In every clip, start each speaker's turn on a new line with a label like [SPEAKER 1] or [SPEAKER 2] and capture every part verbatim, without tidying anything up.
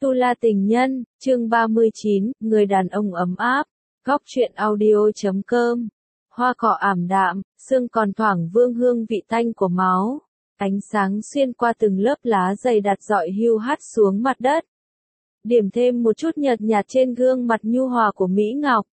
[SPEAKER 1] Tu La Tình Nhân, chương ba mươi chín, người đàn ông ấm áp, góc truyện audio chấm com. Hoa cỏ ảm đạm, sương còn thoảng vương hương vị tanh của máu. Ánh sáng xuyên qua từng lớp lá dày đặt rọi hiu hắt xuống mặt đất. Điểm thêm một chút nhợt nhạt trên gương mặt nhu hòa của Mỹ Ngọc.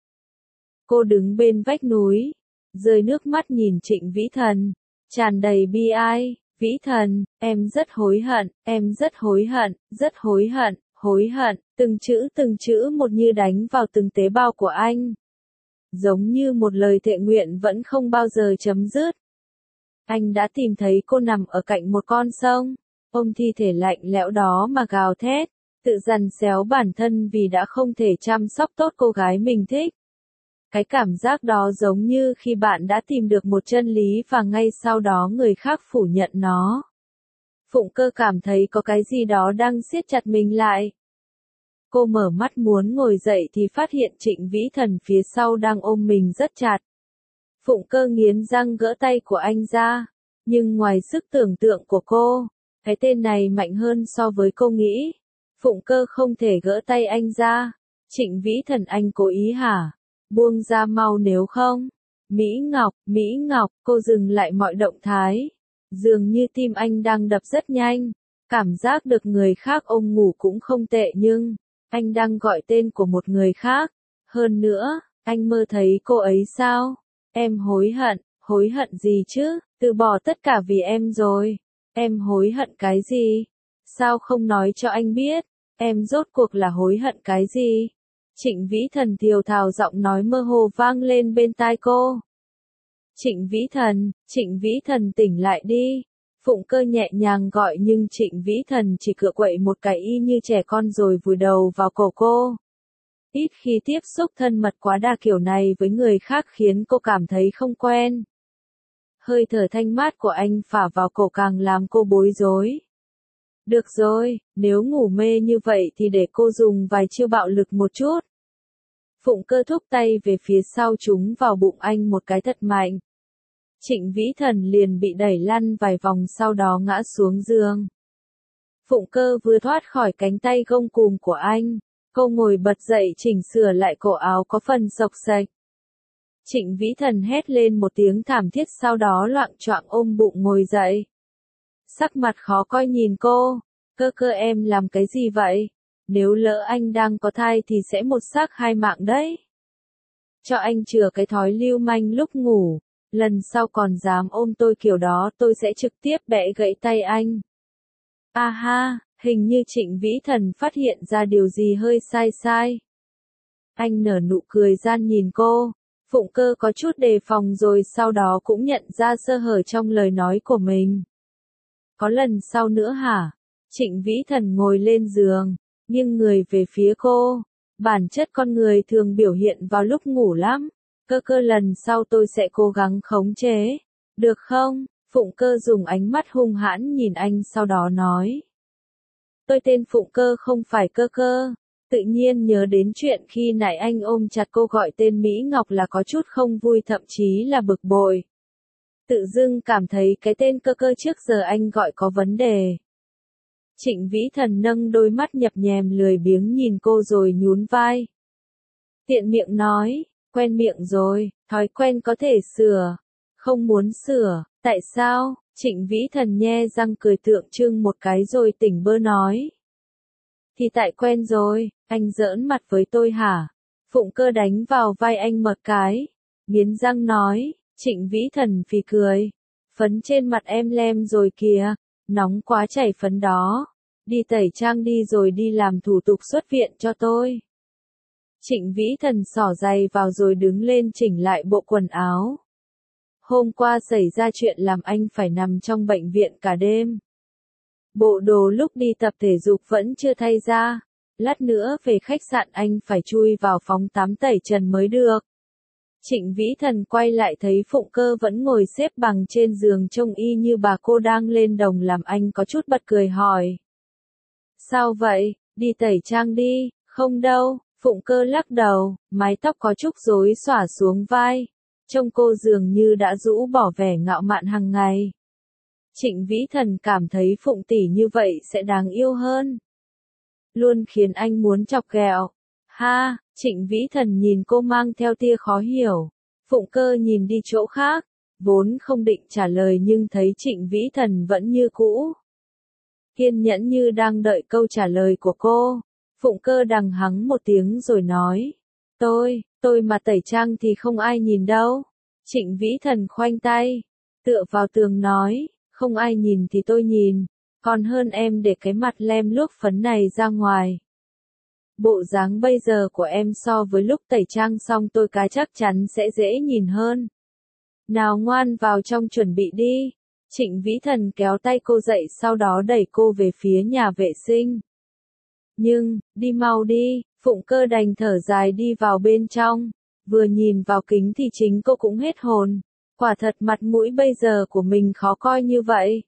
[SPEAKER 1] Cô đứng bên vách núi, rơi nước mắt nhìn Trịnh Vĩ Thần, tràn đầy bi ai. Vĩ Thần, em rất hối hận, em rất hối hận, rất hối hận, hối hận, từng chữ từng chữ một như đánh vào từng tế bào của anh. Giống như một lời thệ nguyện vẫn không bao giờ chấm dứt. Anh đã tìm thấy cô nằm ở cạnh một con sông, ôm thi thể lạnh lẽo đó mà gào thét, tự dằn xéo bản thân vì đã không thể chăm sóc tốt cô gái mình thích. Cái cảm giác đó giống như khi bạn đã tìm được một chân lý và ngay sau đó người khác phủ nhận nó. Phụng Cơ cảm thấy có cái gì đó đang siết chặt mình lại. Cô mở mắt muốn ngồi dậy thì phát hiện Trịnh Vĩ Thần phía sau đang ôm mình rất chặt. Phụng Cơ nghiến răng gỡ tay của anh ra, nhưng ngoài sức tưởng tượng của cô, cái tên này mạnh hơn so với cô nghĩ. Phụng Cơ không thể gỡ tay anh ra. Trịnh Vĩ Thần, anh cố ý hả? Buông ra mau nếu không. Mỹ Ngọc, Mỹ Ngọc, cô dừng lại mọi động thái. Dường như tim anh đang đập rất nhanh. Cảm giác được người khác ôm ngủ cũng không tệ nhưng, anh đang gọi tên của một người khác. Hơn nữa, anh mơ thấy cô ấy sao? Em hối hận, hối hận gì chứ? Từ bỏ tất cả vì em rồi. Em hối hận cái gì? Sao không nói cho anh biết? Em rốt cuộc là hối hận cái gì? Trịnh Vĩ Thần thiều thào giọng nói mơ hồ vang lên bên tai cô. Trịnh Vĩ Thần, Trịnh Vĩ Thần tỉnh lại đi. Phụng Cơ nhẹ nhàng gọi nhưng Trịnh Vĩ Thần chỉ cựa quậy một cái y như trẻ con rồi vùi đầu vào cổ cô. Ít khi tiếp xúc thân mật quá đa kiểu này với người khác khiến cô cảm thấy không quen. Hơi thở thanh mát của anh phả vào cổ càng làm cô bối rối. Được rồi, nếu ngủ mê như vậy thì để cô dùng vài chiêu bạo lực một chút. Phụng Cơ thúc tay về phía sau trúng vào bụng anh một cái thật mạnh. Trịnh Vĩ Thần liền bị đẩy lăn vài vòng sau đó ngã xuống giường. Phụng Cơ vừa thoát khỏi cánh tay gông cùm của anh, cô ngồi bật dậy chỉnh sửa lại cổ áo có phần xộc xệch. Trịnh Vĩ Thần hét lên một tiếng thảm thiết sau đó loạng choạng ôm bụng ngồi dậy. Sắc mặt khó coi nhìn cô, Cơ Cơ em làm cái gì vậy? Nếu lỡ anh đang có thai thì sẽ một xác hai mạng đấy. Cho anh chừa cái thói lưu manh lúc ngủ, lần sau còn dám ôm tôi kiểu đó tôi sẽ trực tiếp bẻ gãy tay anh. A ha, hình như Trịnh Vĩ Thần phát hiện ra điều gì hơi sai sai. Anh nở nụ cười gian nhìn cô, Phụng Cơ có chút đề phòng rồi sau đó cũng nhận ra sơ hở trong lời nói của mình. Có lần sau nữa hả? Trịnh Vĩ Thần ngồi lên giường, nghiêng người về phía cô. Bản chất con người thường biểu hiện vào lúc ngủ lắm. Cơ Cơ lần sau tôi sẽ cố gắng khống chế. Được không? Phụng Cơ dùng ánh mắt hung hãn nhìn anh sau đó nói. Tôi tên Phụng Cơ không phải Cơ Cơ. Tự nhiên nhớ đến chuyện khi nãy anh ôm chặt cô gọi tên Mỹ Ngọc là có chút không vui thậm chí là bực bội. Tự dưng cảm thấy cái tên Cơ Cơ trước giờ anh gọi có vấn đề. Trịnh Vĩ Thần nâng đôi mắt nhập nhèm lười biếng nhìn cô rồi nhún vai. Tiện miệng nói, quen miệng rồi, thói quen có thể sửa. Không muốn sửa, tại sao? Trịnh Vĩ Thần nhe răng cười tượng trưng một cái rồi tỉnh bơ nói. Thì tại quen rồi, anh giỡn mặt với tôi hả? Phụng Cơ đánh vào vai anh một cái, nghiến răng nói. Trịnh Vĩ Thần phì cười. Phấn trên mặt em lem rồi kìa, nóng quá chảy phấn đó. Đi tẩy trang đi rồi đi làm thủ tục xuất viện cho tôi. Trịnh Vĩ Thần xỏ giày vào rồi đứng lên chỉnh lại bộ quần áo. Hôm qua xảy ra chuyện làm anh phải nằm trong bệnh viện cả đêm. Bộ đồ lúc đi tập thể dục vẫn chưa thay ra. Lát nữa về khách sạn anh phải chui vào phòng tắm tẩy trần mới được. Trịnh Vĩ Thần quay lại thấy Phụng Cơ vẫn ngồi xếp bằng trên giường trông y như bà cô đang lên đồng làm anh có chút bật cười hỏi. Sao vậy, đi tẩy trang đi, không đâu, Phụng Cơ lắc đầu, mái tóc có chút rối xõa xuống vai. Trông cô dường như đã rũ bỏ vẻ ngạo mạn hàng ngày. Trịnh Vĩ Thần cảm thấy Phụng tỷ như vậy sẽ đáng yêu hơn. luôn khiến anh muốn chọc ghẹo. Ha, Trịnh Vĩ Thần nhìn cô mang theo tia khó hiểu. Phụng Cơ nhìn đi chỗ khác, vốn không định trả lời nhưng thấy Trịnh Vĩ Thần vẫn như cũ. Kiên nhẫn như đang đợi câu trả lời của cô. Phụng Cơ đằng hắng một tiếng rồi nói. Tôi, tôi mà tẩy trang thì không ai nhìn đâu. Trịnh Vĩ Thần khoanh tay, tựa vào tường nói, không ai nhìn thì tôi nhìn, còn hơn em để cái mặt lem luốc phấn này ra ngoài. Bộ dáng bây giờ của em so với lúc tẩy trang xong tôi cá chắc chắn sẽ dễ nhìn hơn. Nào ngoan vào trong chuẩn bị đi. Trịnh Vĩ Thần kéo tay cô dậy sau đó đẩy cô về phía nhà vệ sinh. Nhưng, đi mau đi, Phụng Cơ đành thở dài đi vào bên trong. Vừa nhìn vào kính thì chính cô cũng hết hồn. Quả thật mặt mũi bây giờ của mình khó coi như vậy.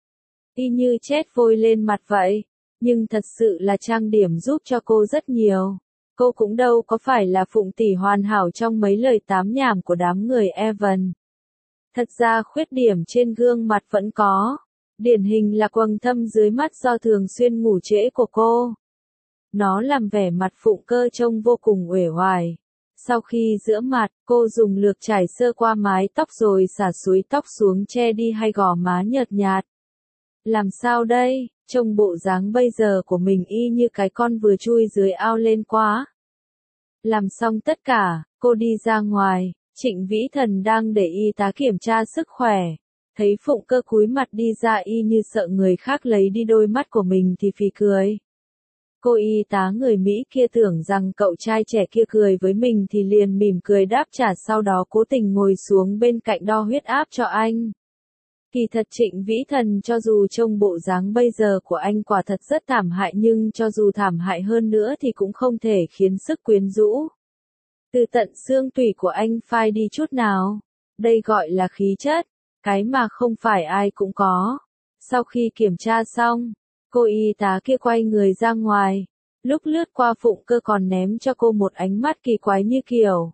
[SPEAKER 1] Y như chét vôi lên mặt vậy. Nhưng thật sự là trang điểm giúp cho cô rất nhiều. Cô cũng đâu có phải là Phụng tỷ hoàn hảo trong mấy lời tám nhảm của đám người Evan. Thật ra khuyết điểm trên gương mặt vẫn có. Điển hình là quầng thâm dưới mắt do thường xuyên ngủ trễ của cô. Nó làm vẻ mặt Phụng Cơ trông vô cùng uể oải. Sau khi rửa mặt, cô dùng lược chải sơ qua mái tóc rồi xả xúi tóc xuống che đi hai gò má nhợt nhạt. Làm sao đây, trông bộ dáng bây giờ của mình y như cái con vừa chui dưới ao lên quá. Làm xong tất cả, cô đi ra ngoài, Trịnh Vĩ Thần đang để y tá kiểm tra sức khỏe. Thấy Phụng Cơ cúi mặt đi ra y như sợ người khác lấy đi đôi mắt của mình thì phì cười. Cô y tá người Mỹ kia tưởng rằng cậu trai trẻ kia cười với mình thì liền mỉm cười đáp trả sau đó cố tình ngồi xuống bên cạnh đo huyết áp cho anh. Kỳ thật Trịnh Vĩ Thần cho dù trông bộ dáng bây giờ của anh quả thật rất thảm hại nhưng cho dù thảm hại hơn nữa thì cũng không thể khiến sức quyến rũ. Từ tận xương tủy của anh phai đi chút nào. Đây gọi là khí chất, cái mà không phải ai cũng có. Sau khi kiểm tra xong, cô y tá kia quay người ra ngoài. Lúc lướt qua Phụng Cơ còn ném cho cô một ánh mắt kỳ quái như kiểu.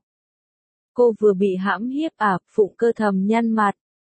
[SPEAKER 1] Cô vừa bị hãm hiếp à, Phụng Cơ thầm nhăn mặt.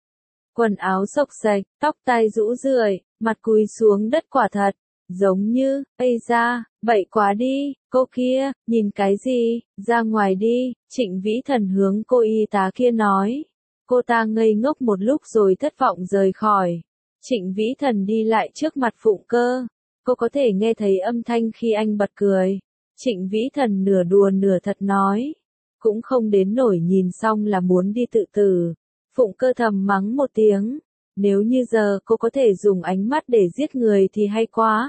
[SPEAKER 1] Quần áo xộc xệch, tóc tai rũ rượi, mặt cúi xuống đất quả thật. Giống như, ây da, bậy quá đi, cô kia, nhìn cái gì, ra ngoài đi, Trịnh Vĩ Thần hướng cô y tá kia nói. Cô ta ngây ngốc một lúc rồi thất vọng rời khỏi. Trịnh Vĩ Thần đi lại trước mặt Phụng Cơ. Cô có thể nghe thấy âm thanh khi anh bật cười. Trịnh Vĩ Thần nửa đùa nửa thật nói. Cũng không đến nổi nhìn xong là muốn đi tự tử. Phụng Cơ thầm mắng một tiếng. Nếu như giờ cô có thể dùng ánh mắt để giết người thì hay quá.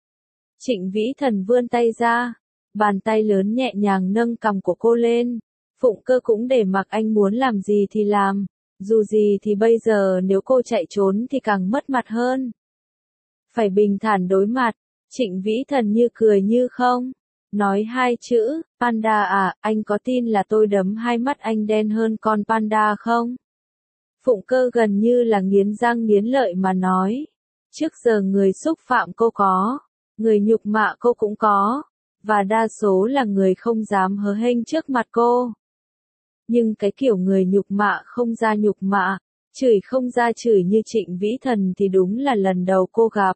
[SPEAKER 1] Trịnh Vĩ Thần vươn tay ra. Bàn tay lớn nhẹ nhàng nâng cằm của cô lên. Phụng Cơ cũng để mặc anh muốn làm gì thì làm. Dù gì thì bây giờ nếu cô chạy trốn thì càng mất mặt hơn. Phải bình thản đối mặt. Trịnh Vĩ Thần như cười như không. Nói hai chữ, panda à, anh có tin là tôi đấm hai mắt anh đen hơn con panda không? Phụng Cơ gần như là nghiến răng nghiến lợi mà nói. Trước giờ người xúc phạm cô có, người nhục mạ cô cũng có, và đa số là người không dám hớ hênh trước mặt cô. Nhưng cái kiểu người nhục mạ không ra nhục mạ, chửi không ra chửi như Trịnh Vĩ Thần thì đúng là lần đầu cô gặp.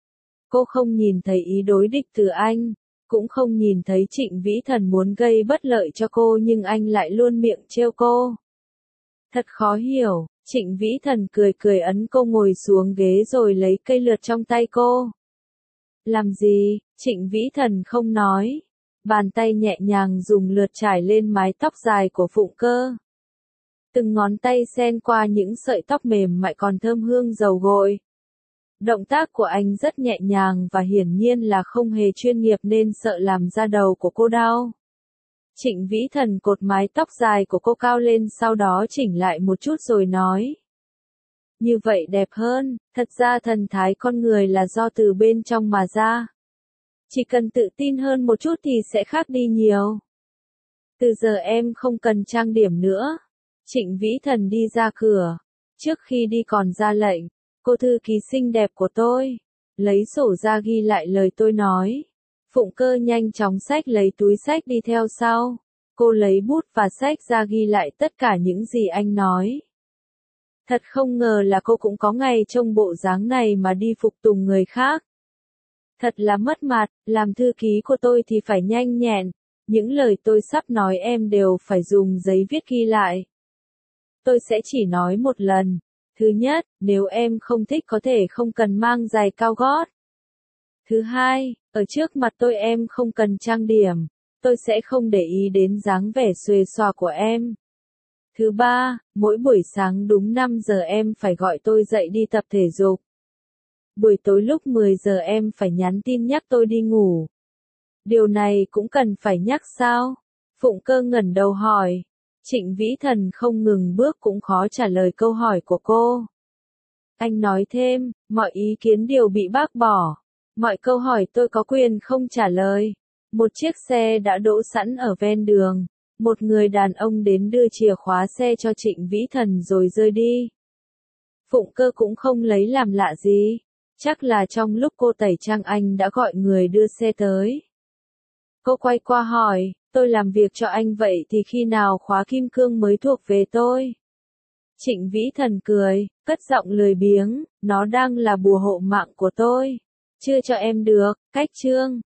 [SPEAKER 1] Cô không nhìn thấy ý đối địch từ anh, cũng không nhìn thấy Trịnh Vĩ Thần muốn gây bất lợi cho cô nhưng anh lại luôn miệng trêu cô. Thật khó hiểu, Trịnh Vĩ Thần cười cười ấn cô ngồi xuống ghế rồi lấy cây lược trong tay cô. Làm gì, Trịnh Vĩ Thần không nói. Bàn tay nhẹ nhàng dùng lượt trải lên mái tóc dài của Phụng Cơ. Từng ngón tay xen qua những sợi tóc mềm mại còn thơm hương dầu gội. Động tác của anh rất nhẹ nhàng và hiển nhiên là không hề chuyên nghiệp nên sợ làm da đầu của cô đau. Trịnh Vĩ Thần cột mái tóc dài của cô cao lên sau đó chỉnh lại một chút rồi nói. Như vậy đẹp hơn, thật ra thần thái con người là do từ bên trong mà ra. Chỉ cần tự tin hơn một chút thì sẽ khác đi nhiều. Từ giờ em không cần trang điểm nữa. Trịnh Vĩ Thần đi ra cửa. Trước khi đi còn ra lệnh. Cô thư ký xinh đẹp của tôi. Lấy sổ ra ghi lại lời tôi nói. Phụng Cơ nhanh chóng xách lấy túi xách đi theo sau. Cô lấy bút và xách ra ghi lại tất cả những gì anh nói. Thật không ngờ là cô cũng có ngày trông bộ dáng này mà đi phục tùng người khác. Thật là mất mặt, làm thư ký của tôi thì phải nhanh nhẹn, những lời tôi sắp nói em đều phải dùng giấy viết ghi lại. Tôi sẽ chỉ nói một lần. Thứ nhất, nếu em không thích có thể không cần mang giày cao gót. Thứ hai, ở trước mặt tôi em không cần trang điểm, tôi sẽ không để ý đến dáng vẻ xuề xòa của em. Thứ ba, mỗi buổi sáng đúng năm giờ em phải gọi tôi dậy đi tập thể dục. Buổi tối lúc mười giờ em phải nhắn tin nhắc tôi đi ngủ. Điều này cũng cần phải nhắc sao? Phụng Cơ ngẩng đầu hỏi. Trịnh Vĩ Thần không ngừng bước cũng khó trả lời câu hỏi của cô. Anh nói thêm, mọi ý kiến đều bị bác bỏ. Mọi câu hỏi tôi có quyền không trả lời. Một chiếc xe đã đỗ sẵn ở ven đường. Một người đàn ông đến đưa chìa khóa xe cho Trịnh Vĩ Thần rồi rời đi. Phụng Cơ cũng không lấy làm lạ gì. Chắc là trong lúc cô tẩy trang anh đã gọi người đưa xe tới. Cô quay qua hỏi, tôi làm việc cho anh vậy thì khi nào khóa kim cương mới thuộc về tôi? Trịnh Vĩ Thần cười, cất giọng lười biếng, nó đang là bùa hộ mạng của tôi. Chưa cho em được, cách chương.